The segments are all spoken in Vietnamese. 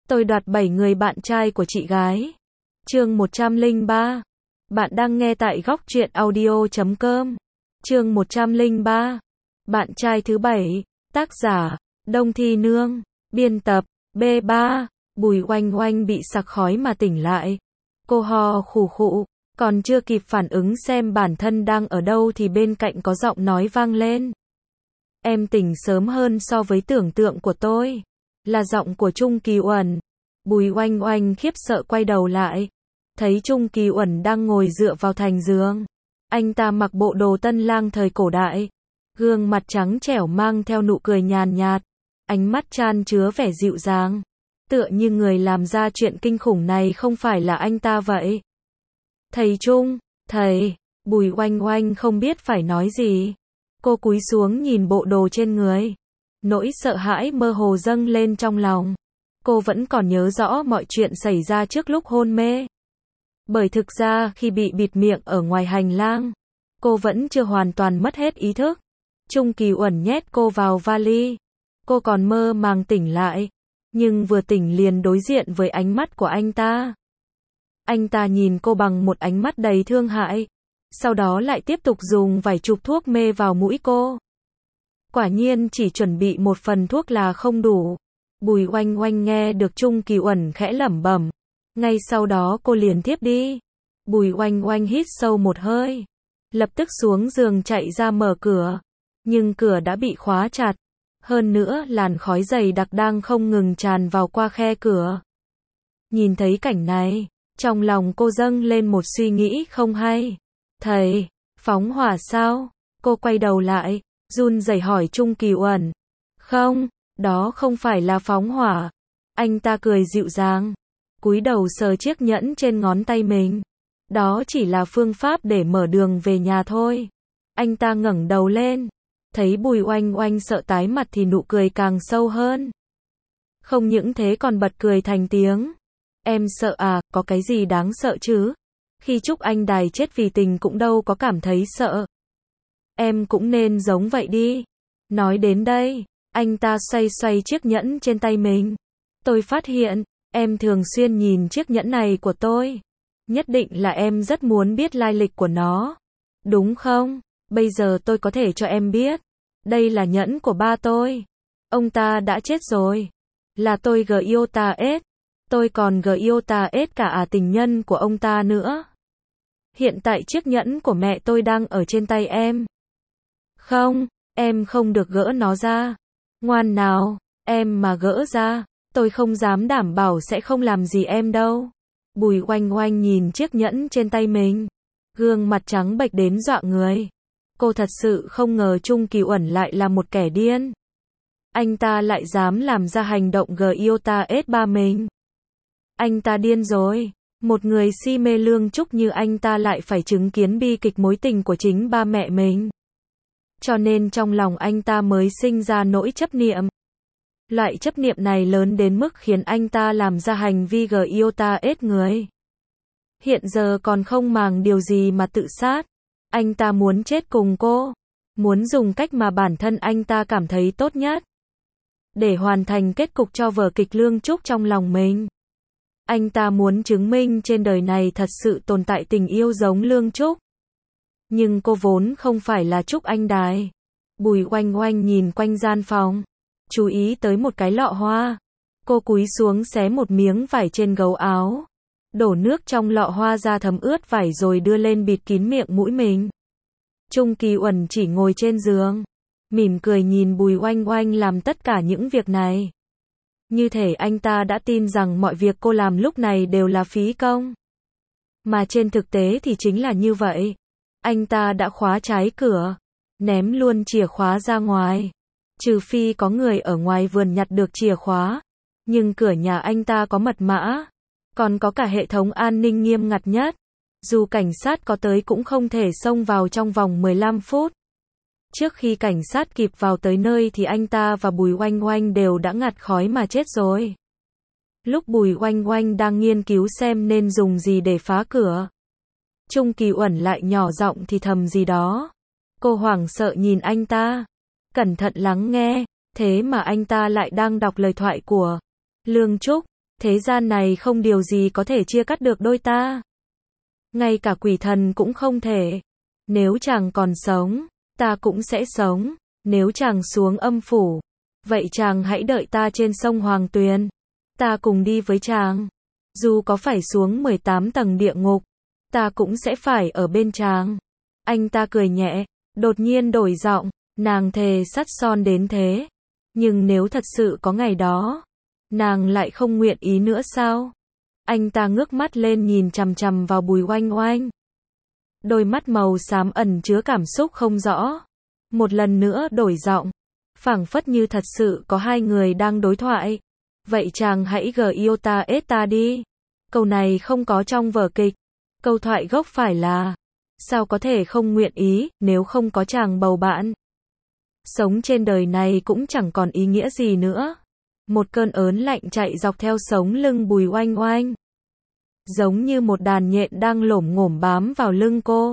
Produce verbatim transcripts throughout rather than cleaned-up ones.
Tôi đoạt bảy người bạn trai của chị gái. Chương một trăm lẻ ba. Bạn đang nghe tại góc truyện audio chấm com. Chương một trăm lẻ ba. Bạn trai thứ bảy. Tác giả: Đông Thi Nương. Biên tập: B ba. Bùi Oanh Oanh bị sặc khói mà tỉnh lại. Cô ho khủ khụ, còn chưa kịp phản ứng xem bản thân đang ở đâu thì bên cạnh có giọng nói vang lên. Em tỉnh sớm hơn so với tưởng tượng của tôi. Là giọng của Trung Kỳ Uẩn. Bùi Oanh Oanh khiếp sợ quay đầu lại. Thấy Trung Kỳ Uẩn đang ngồi dựa vào thành giường. Anh ta mặc bộ đồ tân lang thời cổ đại. Gương mặt trắng trẻo mang theo nụ cười nhàn nhạt. Ánh mắt chan chứa vẻ dịu dàng. Tựa như người làm ra chuyện kinh khủng này không phải là anh ta vậy. Thầy Trung, thầy, Bùi Oanh Oanh không biết phải nói gì. Cô cúi xuống nhìn bộ đồ trên người. Nỗi sợ hãi mơ hồ dâng lên trong lòng. Cô vẫn còn nhớ rõ mọi chuyện xảy ra trước lúc hôn mê. Bởi thực ra khi bị bịt miệng ở ngoài hành lang, cô vẫn chưa hoàn toàn mất hết ý thức. Trung Kỳ Uẩn nhét cô vào vali. Cô còn mơ màng tỉnh lại. Nhưng vừa tỉnh liền đối diện với ánh mắt của anh ta. Anh ta nhìn cô bằng một ánh mắt đầy thương hại. Sau đó lại tiếp tục dùng vài chục thuốc mê vào mũi cô. Quả nhiên chỉ chuẩn bị một phần thuốc là không đủ. Bùi Oanh Oanh nghe được Trung Kỳ Uẩn khẽ lẩm bẩm. Ngay sau đó cô liền thiếp đi. Bùi Oanh Oanh hít sâu một hơi. Lập tức xuống giường chạy ra mở cửa. Nhưng cửa đã bị khóa chặt. Hơn nữa làn khói dày đặc đang không ngừng tràn vào qua khe cửa. Nhìn thấy cảnh này, trong lòng cô dâng lên một suy nghĩ không hay. Thầy, phóng hỏa sao? Cô quay đầu lại, run rẩy hỏi Trung Kỳ Uẩn. Không, đó không phải là phóng hỏa. Anh ta cười dịu dàng, cúi đầu sờ chiếc nhẫn trên ngón tay mình. Đó chỉ là phương pháp để mở đường về nhà thôi. Anh ta ngẩng đầu lên. Thấy Bùi Oanh Oanh sợ tái mặt thì nụ cười càng sâu hơn. Không những thế còn bật cười thành tiếng. Em sợ à, có cái gì đáng sợ chứ? Khi Trúc Anh Đài chết vì tình cũng đâu có cảm thấy sợ. Em cũng nên giống vậy đi. Nói đến đây, anh ta xoay xoay chiếc nhẫn trên tay mình. Tôi phát hiện, em thường xuyên nhìn chiếc nhẫn này của tôi. Nhất định là em rất muốn biết lai lịch của nó. Đúng không? Bây giờ tôi có thể cho em biết. Đây là nhẫn của ba tôi. Ông ta đã chết rồi. Là tôi Giota S. Tôi còn Giota S cả à tình nhân của ông ta nữa. Hiện tại chiếc nhẫn của mẹ tôi đang ở trên tay em. Không, em không được gỡ nó ra. Ngoan nào, em mà gỡ ra, tôi không dám đảm bảo sẽ không làm gì em đâu. Bùi Oanh Oanh nhìn chiếc nhẫn trên tay mình. Gương mặt trắng bệch đến dọa người. Cô thật sự không ngờ Trung Kỳ Uẩn lại là một kẻ điên. Anh ta lại dám làm ra hành động Giota S ba mình. Anh ta điên rồi. Một người si mê Lương Trúc như anh ta lại phải chứng kiến bi kịch mối tình của chính ba mẹ mình. Cho nên trong lòng anh ta mới sinh ra nỗi chấp niệm. Loại chấp niệm này lớn đến mức khiến anh ta làm ra hành vi Giota S người. Hiện giờ còn không màng điều gì mà tự sát. Anh ta muốn chết cùng cô. Muốn dùng cách mà bản thân anh ta cảm thấy tốt nhất. Để hoàn thành kết cục cho vở kịch Lương Trúc trong lòng mình. Anh ta muốn chứng minh trên đời này thật sự tồn tại tình yêu giống Lương Trúc. Nhưng cô vốn không phải là Trúc Anh Đài. Bùi Oanh Oanh nhìn quanh gian phòng. Chú ý tới một cái lọ hoa. Cô cúi xuống xé một miếng vải trên gấu áo. Đổ nước trong lọ hoa ra thấm ướt vải rồi đưa lên bịt kín miệng mũi mình. Trung Kỳ Uẩn chỉ ngồi trên giường. Mỉm cười nhìn Bùi Oanh Oanh làm tất cả những việc này. Như thể anh ta đã tin rằng mọi việc cô làm lúc này đều là phí công. Mà trên thực tế thì chính là như vậy. Anh ta đã khóa trái cửa. Ném luôn chìa khóa ra ngoài. Trừ phi có người ở ngoài vườn nhặt được chìa khóa. Nhưng cửa nhà anh ta có mật mã. Còn có cả hệ thống an ninh nghiêm ngặt nhất. Dù cảnh sát có tới cũng không thể xông vào trong vòng mười lăm phút. Trước khi cảnh sát kịp vào tới nơi thì anh ta và Bùi Oanh Oanh đều đã ngạt khói mà chết rồi. Lúc Bùi Oanh Oanh đang nghiên cứu xem nên dùng gì để phá cửa. Trung Kỳ Uẩn lại nhỏ giọng thì thầm gì đó. Cô hoảng sợ nhìn anh ta. Cẩn thận lắng nghe. Thế mà anh ta lại đang đọc lời thoại của Lương Trúc. Thế gian này không điều gì có thể chia cắt được đôi ta. Ngay cả quỷ thần cũng không thể. Nếu chàng còn sống, ta cũng sẽ sống. Nếu chàng xuống âm phủ, vậy chàng hãy đợi ta trên sông Hoàng Tuyền. Ta cùng đi với chàng. Dù có phải xuống mười tám tầng địa ngục, ta cũng sẽ phải ở bên chàng. Anh ta cười nhẹ, đột nhiên đổi giọng, nàng thề sắt son đến thế. Nhưng nếu thật sự có ngày đó, nàng lại không nguyện ý nữa sao? Anh ta ngước mắt lên nhìn chằm chằm vào Bùi Oanh Oanh. Đôi mắt màu xám ẩn chứa cảm xúc không rõ. Một lần nữa đổi giọng, phảng phất như thật sự có hai người đang đối thoại. Vậy chàng hãy gờ yêu ta ết ta đi. Câu này không có trong vở kịch. Câu thoại gốc phải là, sao có thể không nguyện ý, nếu không có chàng bầu bạn. Sống trên đời này cũng chẳng còn ý nghĩa gì nữa. Một cơn ớn lạnh chạy dọc theo sống lưng Bùi Oanh Oanh. Giống như một đàn nhện đang lổm ngổm bám vào lưng cô.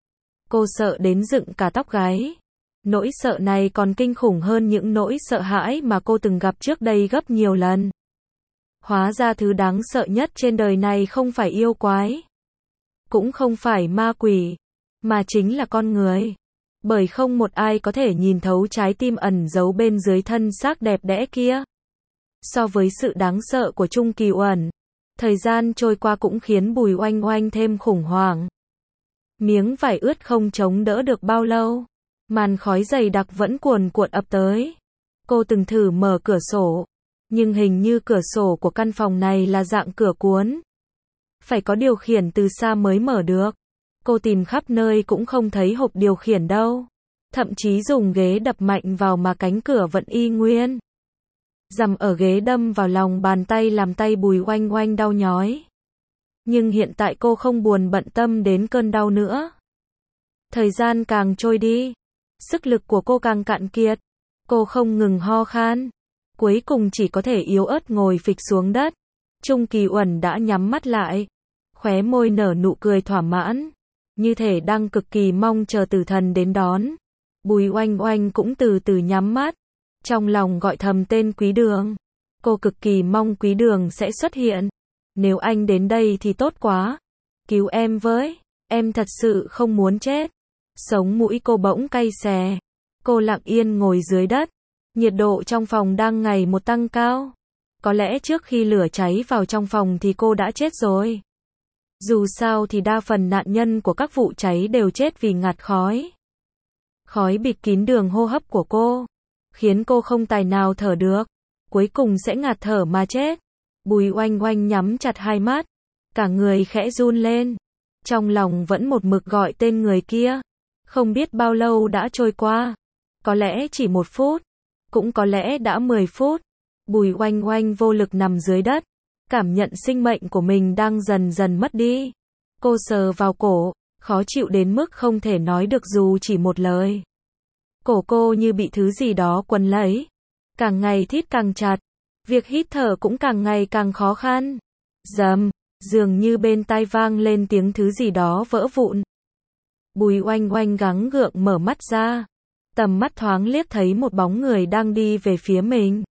Cô sợ đến dựng cả tóc gáy. Nỗi sợ này còn kinh khủng hơn những nỗi sợ hãi mà cô từng gặp trước đây gấp nhiều lần. Hóa ra thứ đáng sợ nhất trên đời này không phải yêu quái, cũng không phải ma quỷ, mà chính là con người. Bởi không một ai có thể nhìn thấu trái tim ẩn giấu bên dưới thân xác đẹp đẽ kia. So với sự đáng sợ của Chung Kỳ Uẩn, thời gian trôi qua cũng khiến Bùi Oanh Oanh thêm khủng hoảng. Miếng vải ướt không chống đỡ được bao lâu, màn khói dày đặc vẫn cuồn cuộn ập tới. Cô từng thử mở cửa sổ, nhưng hình như cửa sổ của căn phòng này là dạng cửa cuốn. Phải có điều khiển từ xa mới mở được. Cô tìm khắp nơi cũng không thấy hộp điều khiển đâu. Thậm chí dùng ghế đập mạnh vào mà cánh cửa vẫn y nguyên. Dằm ở ghế đâm vào lòng bàn tay làm tay Bùi Oanh Oanh đau nhói. Nhưng hiện tại cô không buồn bận tâm đến cơn đau nữa. Thời gian càng trôi đi, sức lực của cô càng cạn kiệt. Cô không ngừng ho khan. Cuối cùng chỉ có thể yếu ớt ngồi phịch xuống đất. Chung Kỳ Uẩn đã nhắm mắt lại. Khóe môi nở nụ cười thỏa mãn. Như thể đang cực kỳ mong chờ tử thần đến đón. Bùi Oanh Oanh cũng từ từ nhắm mắt. Trong lòng gọi thầm tên Quý Đường. Cô cực kỳ mong Quý Đường sẽ xuất hiện. Nếu anh đến đây thì tốt quá. Cứu em với. Em thật sự không muốn chết. Sống mũi cô bỗng cay xè. Cô lặng yên ngồi dưới đất. Nhiệt độ trong phòng đang ngày một tăng cao. Có lẽ trước khi lửa cháy vào trong phòng thì cô đã chết rồi. Dù sao thì đa phần nạn nhân của các vụ cháy đều chết vì ngạt khói. Khói bịt kín đường hô hấp của cô, khiến cô không tài nào thở được. Cuối cùng sẽ ngạt thở mà chết. Bùi Oanh Oanh nhắm chặt hai mắt. Cả người khẽ run lên. Trong lòng vẫn một mực gọi tên người kia. Không biết bao lâu đã trôi qua. Có lẽ chỉ một phút. Cũng có lẽ đã mười phút. Bùi Oanh Oanh vô lực nằm dưới đất. Cảm nhận sinh mệnh của mình đang dần dần mất đi. Cô sờ vào cổ, khó chịu đến mức không thể nói được dù chỉ một lời. Cổ cô như bị thứ gì đó quấn lấy. Càng ngày thít càng chặt. Việc hít thở cũng càng ngày càng khó khăn. Dầm, dường như bên tai vang lên tiếng thứ gì đó vỡ vụn. Bùi Oanh Oanh gắng gượng mở mắt ra. Tầm mắt thoáng liếc thấy một bóng người đang đi về phía mình.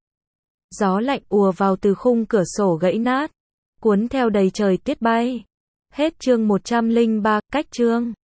Gió lạnh ùa vào từ khung cửa sổ gãy nát, cuốn theo đầy trời tuyết bay. Hết chương một trăm lẻ ba, cách chương.